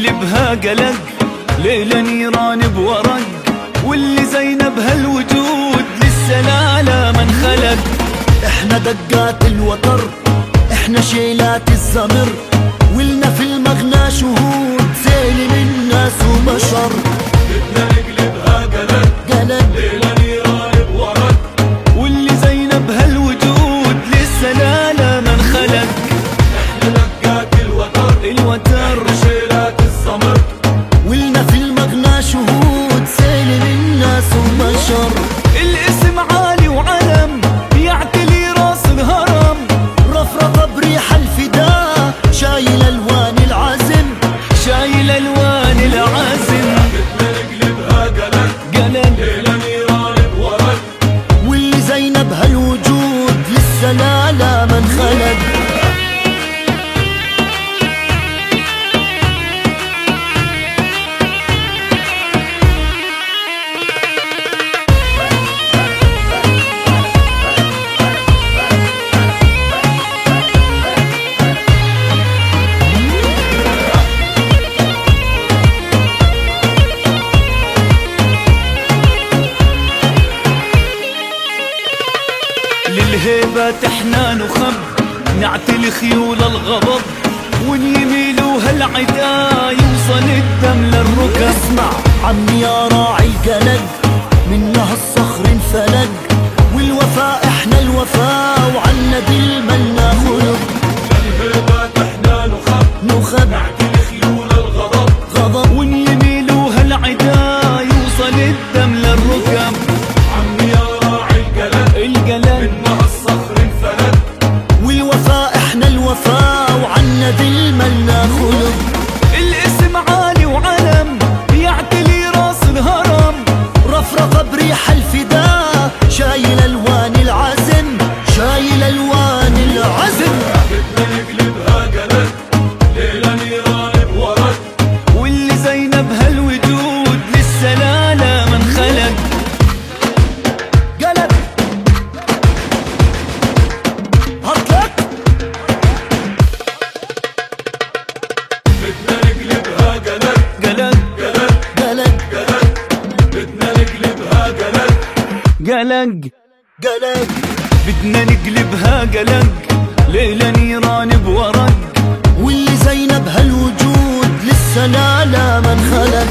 نقلبها قلق، ليلة نيران بورق، واللي زينب هالوجود لسه لا ما انخلق. احنا دقات الوتر، احنا شيلات الزمر، ولنا في المغنى شهود زين من ناس وبشر. بدنا نقلبها قلق قلق، ليلة نيران بورق، واللي زينب هالوجود لسه لا ما انخلق. احنا دقات الوتر، احنا شيلات الزمر، ولنا في المغنى شهود زين من ناس وبشر. الاسم عالي وعلم يعتلي راس الهرم، رفرفة بريح الفداء شايل الوان العزم، شايل الوان العزم. بدنا نقلبها قلق قلق، ليلة نيران بورق، واللي زينب هالوجود لسه لا ما انخلق. للهيبة احنا نخب، نعتلي خيول الغضب، ونيميلوا هالعدا يوصل الدم للركب. اسمع عمي يا راعي القلق، منها الصخر انفلق، والوفاء احنا الوفاء، وعنا دل ملنا خلق. للهيبة احنا نخب، نعتلي خيول الغضب، غضب، ونيميلوا هالعدا يوصل الدم للركب. عمي يا راعي القلق، منها الصخر انفلق، والوفاء احنا الوفاء، وعنا دل ملنا خلق. الاسم عالي وعلم يعتلي راس الهرم، رفرفة بريح الفداء شايل الوان العزم، شايل الوان العزم. بدنا نقلبها قلق ليلة نيران بورق، واللي زينب هالوجود لسه لا ما انخلق. قلق هطلق، بدنا نقلبها قلق قلق قلق بدنا نقلبها قلق قلق، بدنا نقلبها قلق ليلة نيران بورق، واللي زينب هالوجود لسه لا ما انخلق.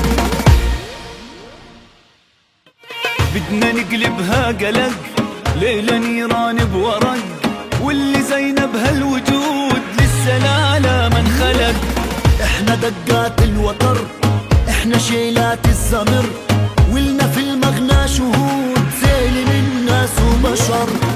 بدنا نقلبها قلق ليلة نيران بورق، واللي زينب هالوجود لسه لا ما انخلق. احنا دقات الوتر، احنا شيلات الزمر، ولنا في المغنى شهود زين من ناس وبشر.